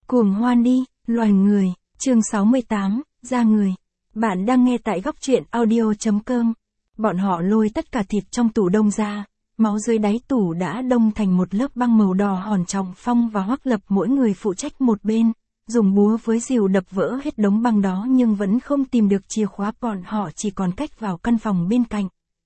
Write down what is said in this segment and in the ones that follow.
Cuồng hoan đi, loài người, chương 68, ra người. Bạn đang nghe tại góc truyện audio.com. Bọn họ lôi tất cả thịt trong tủ đông ra, máu dưới đáy tủ đã đông thành một lớp băng màu đỏ hòn. Trọng Phong và Hoắc Lập mỗi người phụ trách một bên, dùng búa với rìu đập vỡ hết đống băng đó nhưng vẫn không tìm được chìa khóa. Bọn họ chỉ còn cách vào căn phòng bên cạnh.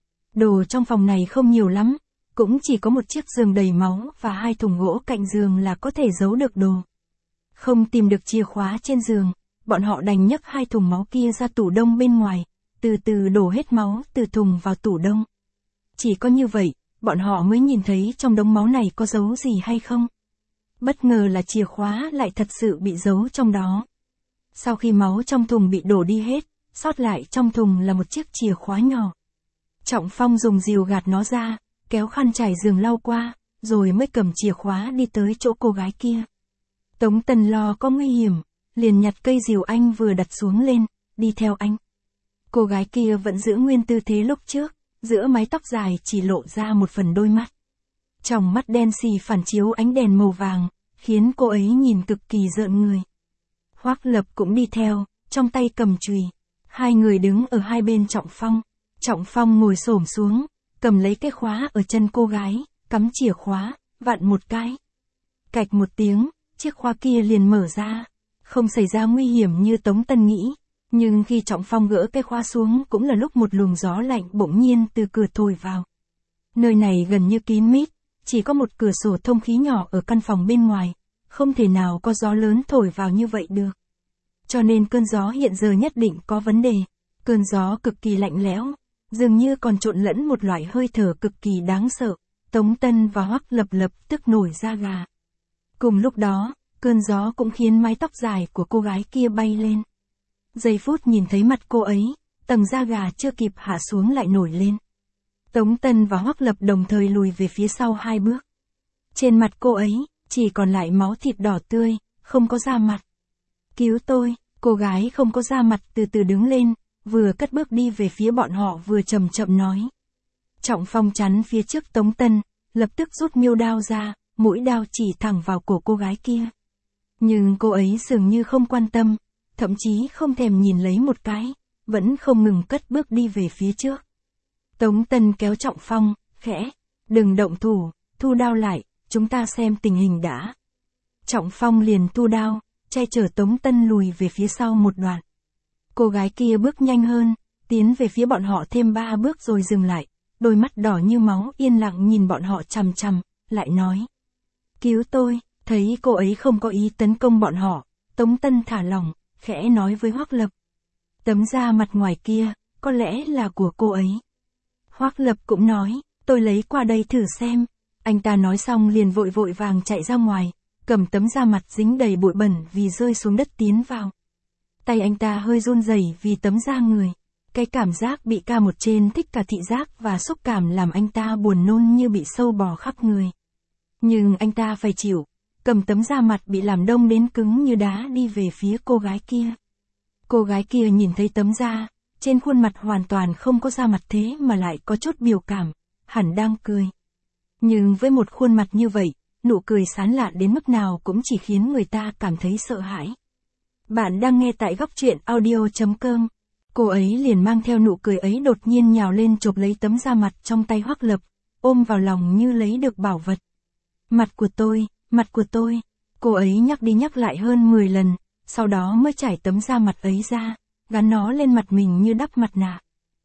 Đồ trong phòng này không nhiều lắm, cũng chỉ có một chiếc giường đầy máu và 2 thùng gỗ cạnh giường là có thể giấu được đồ. Không tìm được chìa khóa trên giường, bọn họ đành nhấc 2 thùng máu kia ra tủ đông bên ngoài, từ từ đổ hết máu từ thùng vào tủ đông. Chỉ có như vậy, bọn họ mới nhìn thấy trong đống máu này có dấu gì hay không. Bất ngờ là chìa khóa lại thật sự bị giấu trong đó. Sau khi máu trong thùng bị đổ đi hết, sót lại trong thùng là một chiếc chìa khóa nhỏ. Trọng Phong dùng rìu gạt nó ra, kéo khăn trải giường lau qua, rồi mới cầm chìa khóa đi tới chỗ cô gái kia. Tống Tần lo có nguy hiểm, liền nhặt cây rìu anh vừa đặt xuống lên, đi theo anh. Cô gái kia vẫn giữ nguyên tư thế lúc trước, giữa mái tóc dài chỉ lộ ra một phần đôi mắt. Tròng mắt đen xì phản chiếu ánh đèn màu vàng, khiến cô ấy nhìn cực kỳ rợn người. Hoắc Lập cũng đi theo, trong tay cầm chùy. Hai người đứng ở hai bên Trọng Phong. Trọng Phong ngồi xổm xuống, cầm lấy cái khóa ở chân cô gái, cắm chìa khóa, vặn một cái. Cạch một tiếng, chiếc khóa kia liền mở ra. Không xảy ra nguy hiểm như Tống Tần nghĩ, nhưng khi Trọng Phong gỡ cái khóa xuống cũng là lúc một luồng gió lạnh bỗng nhiên từ cửa thổi vào. Nơi này gần như kín mít, chỉ có một cửa sổ thông khí nhỏ ở căn phòng bên ngoài, không thể nào có gió lớn thổi vào như vậy được. Cho nên cơn gió hiện giờ nhất định có vấn đề. Cơn gió cực kỳ lạnh lẽo, dường như còn trộn lẫn một loại hơi thở cực kỳ đáng sợ. Tống Tần và Hoắc Lập lập tức nổi da gà. Cùng lúc đó, cơn gió cũng khiến mái tóc dài của cô gái kia bay lên. Giây phút nhìn thấy mặt cô ấy, tầng da gà chưa kịp hạ xuống lại nổi lên. Tống Tần và Hoắc Lập đồng thời lùi về phía sau 2 bước. Trên mặt cô ấy, chỉ còn lại máu thịt đỏ tươi, không có da mặt. Cứu tôi, cô gái không có da mặt từ từ đứng lên, vừa cất bước đi về phía bọn họ vừa chậm chậm nói. Trọng Phong chắn phía trước Tống Tần, lập tức rút miêu đao ra, mũi đao chỉ thẳng vào cổ cô gái kia. Nhưng cô ấy dường như không quan tâm, thậm chí không thèm nhìn lấy một cái, vẫn không ngừng cất bước đi về phía trước. Tống Tần kéo Trọng Phong, khẽ, đừng động thủ, thu đao lại, chúng ta xem tình hình đã. Trọng Phong liền thu đao, che chở Tống Tần lùi về phía sau một đoạn. Cô gái kia bước nhanh hơn, tiến về phía bọn họ thêm 3 bước rồi dừng lại, đôi mắt đỏ như máu yên lặng nhìn bọn họ chằm chằm, lại nói. Cứu tôi, thấy cô ấy không có ý tấn công bọn họ, Tống Tần thả lỏng, khẽ nói với Hoắc Lập. Tấm da mặt ngoài kia, có lẽ là của cô ấy. Hoắc Lập cũng nói, tôi lấy qua đây thử xem. Anh ta nói xong liền vội vội vàng chạy ra ngoài, cầm tấm da mặt dính đầy bụi bẩn vì rơi xuống đất tiến vào. Tay anh ta hơi run rẩy vì tấm da người. Cái cảm giác bị ca một trên thích cả thị giác và xúc cảm làm anh ta buồn nôn như bị sâu bò khắp người. Nhưng anh ta phải chịu, cầm tấm da mặt bị làm đông đến cứng như đá đi về phía cô gái kia. Cô gái kia nhìn thấy tấm da, trên khuôn mặt hoàn toàn không có da mặt thế mà lại có chút biểu cảm, hẳn đang cười. Nhưng với một khuôn mặt như vậy, nụ cười sán lạn đến mức nào cũng chỉ khiến người ta cảm thấy sợ hãi. Bạn đang nghe tại góc truyện audio.com. Cô ấy liền mang theo nụ cười ấy đột nhiên nhào lên chộp lấy tấm da mặt trong tay Hoắc Lập, ôm vào lòng như lấy được bảo vật. Mặt của tôi, mặt của tôi. Cô ấy nhắc đi nhắc lại hơn 10 lần, sau đó mới trải tấm da mặt ấy ra, gắn nó lên mặt mình như đắp mặt nạ.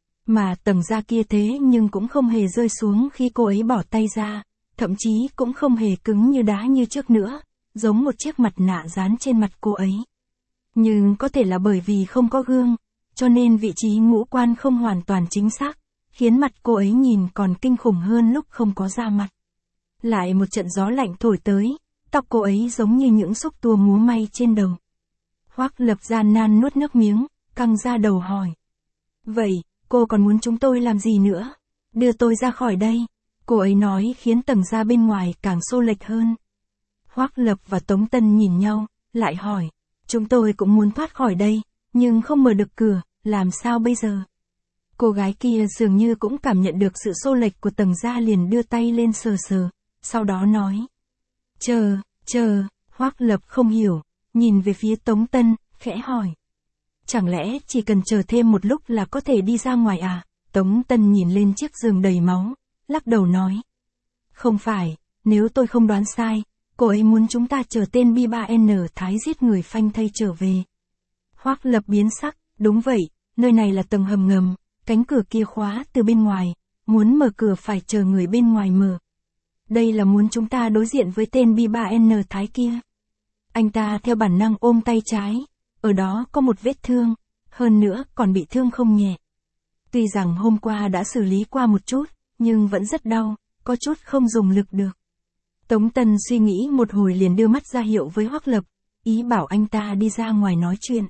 Mà tầng da kia thế nhưng cũng không hề rơi xuống khi cô ấy bỏ tay ra, thậm chí cũng không hề cứng như đá như trước nữa, giống một chiếc mặt nạ dán trên mặt cô ấy. Nhưng có thể là bởi vì không có gương, cho nên vị trí ngũ quan không hoàn toàn chính xác, khiến mặt cô ấy nhìn còn kinh khủng hơn lúc không có da mặt. Lại một trận gió lạnh thổi tới, tóc cô ấy giống như những xúc tua múa may trên đầu. Hoắc Lập gian nan nuốt nước miếng, căng ra đầu hỏi. Vậy, cô còn muốn chúng tôi làm gì nữa? Đưa tôi ra khỏi đây. Cô ấy nói khiến tầng da bên ngoài càng xô lệch hơn. Hoắc Lập và Tống Tần nhìn nhau, lại hỏi. Chúng tôi cũng muốn thoát khỏi đây, nhưng không mở được cửa, làm sao bây giờ? Cô gái kia dường như cũng cảm nhận được sự xô lệch của tầng da liền đưa tay lên sờ sờ, sau đó nói. Chờ, Hoắc Lập không hiểu, nhìn về phía Tống Tân, khẽ hỏi. Chẳng lẽ chỉ cần chờ thêm một lúc là có thể đi ra ngoài à? Tống Tân nhìn lên chiếc giường đầy máu, lắc đầu nói. Không phải, nếu tôi không đoán sai, cô ấy muốn chúng ta chờ tên B3N Thái giết người phanh thây trở về. Hoắc Lập biến sắc, đúng vậy, nơi này là tầng hầm ngầm, cánh cửa kia khóa từ bên ngoài, muốn mở cửa phải chờ người bên ngoài mở. Đây là muốn chúng ta đối diện với tên B3N Thái kia. Anh ta theo bản năng ôm tay trái, ở đó có một vết thương, hơn nữa còn bị thương không nhẹ. Tuy rằng hôm qua đã xử lý qua một chút, nhưng vẫn rất đau, có chút không dùng lực được. Tống Tân suy nghĩ một hồi liền đưa mắt ra hiệu với Hoắc Lập, ý bảo anh ta đi ra ngoài nói chuyện.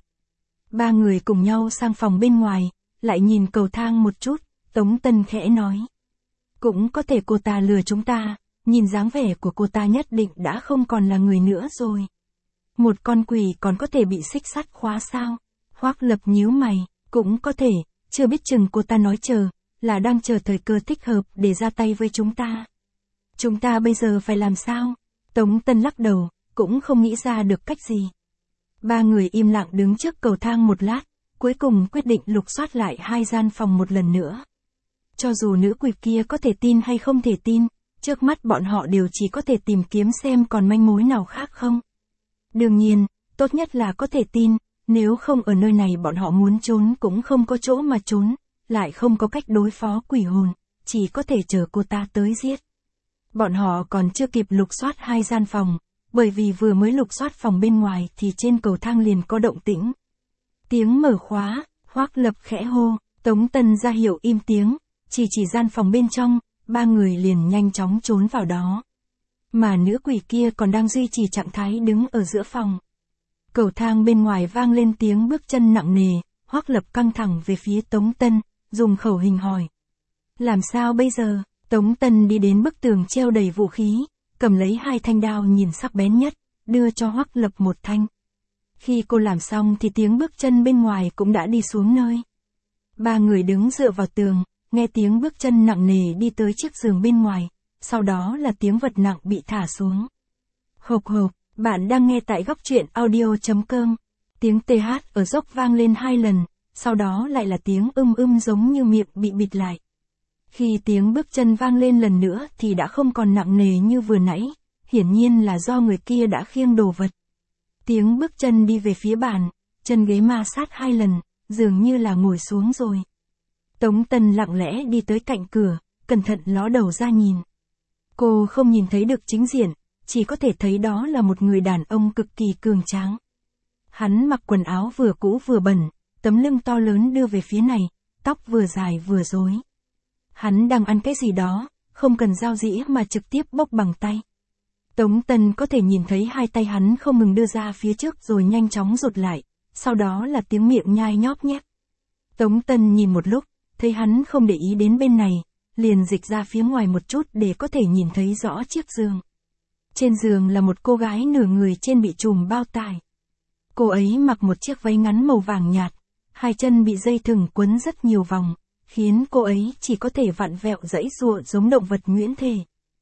Ba người cùng nhau sang phòng bên ngoài, lại nhìn cầu thang một chút, Tống Tân khẽ nói. Cũng có thể cô ta lừa chúng ta, nhìn dáng vẻ của cô ta nhất định đã không còn là người nữa rồi. Một con quỷ còn có thể bị xích sắt khóa sao? Hoắc Lập nhíu mày, cũng có thể, chưa biết chừng cô ta nói chờ, là đang chờ thời cơ thích hợp để ra tay với chúng ta. Chúng ta bây giờ phải làm sao? Tống Tân lắc đầu, cũng không nghĩ ra được cách gì. Ba người im lặng đứng trước cầu thang một lát, cuối cùng quyết định lục soát lại hai gian phòng một lần nữa. Cho dù nữ quỷ kia có thể tin hay không thể tin, trước mắt bọn họ đều chỉ có thể tìm kiếm xem còn manh mối nào khác không. Đương nhiên, tốt nhất là có thể tin, nếu không ở nơi này bọn họ muốn trốn cũng không có chỗ mà trốn, lại không có cách đối phó quỷ hồn, chỉ có thể chờ cô ta tới giết. Bọn họ còn chưa kịp lục soát hai gian phòng, bởi vì vừa mới lục soát phòng bên ngoài thì trên cầu thang liền có động tĩnh. Tiếng mở khóa, Hoắc Lập khẽ hô, Tống Tân ra hiệu im tiếng, chỉ gian phòng bên trong, ba người liền nhanh chóng trốn vào đó. Mà nữ quỷ kia còn đang duy trì trạng thái đứng ở giữa phòng. Cầu thang bên ngoài vang lên tiếng bước chân nặng nề, Hoắc Lập căng thẳng về phía Tống Tân, dùng khẩu hình hỏi. Làm sao bây giờ? Tống Tân đi đến bức tường treo đầy vũ khí, cầm lấy hai thanh đao nhìn sắc bén nhất, đưa cho Hoắc Lập một thanh. Khi cô làm xong thì tiếng bước chân bên ngoài cũng đã đi xuống nơi. Ba người đứng dựa vào tường, nghe tiếng bước chân nặng nề đi tới chiếc giường bên ngoài, sau đó là tiếng vật nặng bị thả xuống. Hộp hộp, bạn đang nghe tại góc truyện audio.com. Tiếng TH ở dốc vang lên 2 lần, sau đó lại là tiếng giống như miệng bị bịt lại. Khi tiếng bước chân vang lên lần nữa thì đã không còn nặng nề như vừa nãy, hiển nhiên là do người kia đã khiêng đồ vật. Tiếng bước chân đi về phía bàn, chân ghế ma sát 2 lần, dường như là ngồi xuống rồi. Tống Tân lặng lẽ đi tới cạnh cửa, cẩn thận ló đầu ra nhìn. Cô không nhìn thấy được chính diện, chỉ có thể thấy đó là một người đàn ông cực kỳ cường tráng. Hắn mặc quần áo vừa cũ vừa bẩn, tấm lưng to lớn đưa về phía này, tóc vừa dài vừa rối. Hắn đang ăn cái gì đó, không cần dao dĩa mà trực tiếp bốc bằng tay. Tống Tân có thể nhìn thấy hai tay hắn không ngừng đưa ra phía trước rồi nhanh chóng rụt lại, sau đó là tiếng miệng nhai nhóp nhép. Tống Tân nhìn một lúc, thấy hắn không để ý đến bên này, liền dịch ra phía ngoài một chút để có thể nhìn thấy rõ chiếc giường. Trên giường là một cô gái nửa người trên bị trùm bao tải. Cô ấy mặc một chiếc váy ngắn màu vàng nhạt, hai chân bị dây thừng quấn rất nhiều vòng, khiến cô ấy chỉ có thể vặn vẹo giãy giụa giống động vật nhuyễn thể.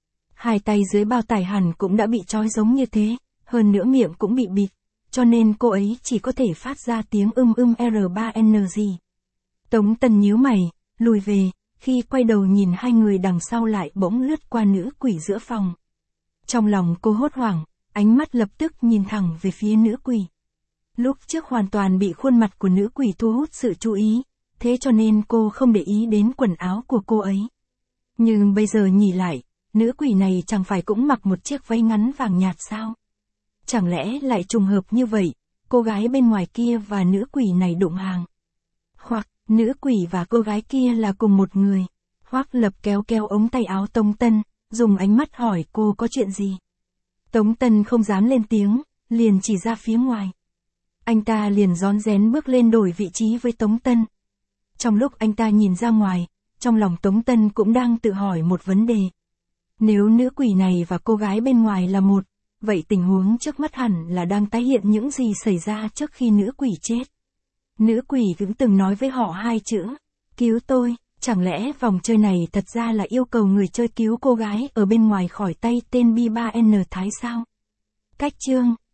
Hai tay dưới bao tải hẳn cũng đã bị trói giống như thế, hơn nữa miệng cũng bị bịt, cho nên cô ấy chỉ có thể phát ra tiếng R3NG. Tống Tân nhíu mày, lùi về, khi quay đầu nhìn hai người đằng sau lại bỗng lướt qua nữ quỷ giữa phòng. Trong lòng cô hốt hoảng, ánh mắt lập tức nhìn thẳng về phía nữ quỷ. Lúc trước hoàn toàn bị khuôn mặt của nữ quỷ thu hút sự chú ý, thế cho nên cô không để ý đến quần áo của cô ấy. Nhưng bây giờ nhìn lại, nữ quỷ này chẳng phải cũng mặc một chiếc váy ngắn vàng nhạt sao? Chẳng lẽ lại trùng hợp như vậy, cô gái bên ngoài kia và nữ quỷ này đụng hàng? Hoặc, nữ quỷ và cô gái kia là cùng một người? Hoắc Lập kéo ống tay áo Tống Tân, dùng ánh mắt hỏi cô có chuyện gì? Tống Tân không dám lên tiếng, liền chỉ ra phía ngoài. Anh ta liền rón rén bước lên đổi vị trí với Tống Tân. Trong lúc anh ta nhìn ra ngoài, trong lòng Tống Tân cũng đang tự hỏi một vấn đề. Nếu nữ quỷ này và cô gái bên ngoài là một, vậy tình huống trước mắt hẳn là đang tái hiện những gì xảy ra trước khi nữ quỷ chết. Nữ quỷ cũng từng nói với họ hai chữ, cứu tôi, chẳng lẽ vòng chơi này thật ra là yêu cầu người chơi cứu cô gái ở bên ngoài khỏi tay tên B3N Thái sao? Cách chương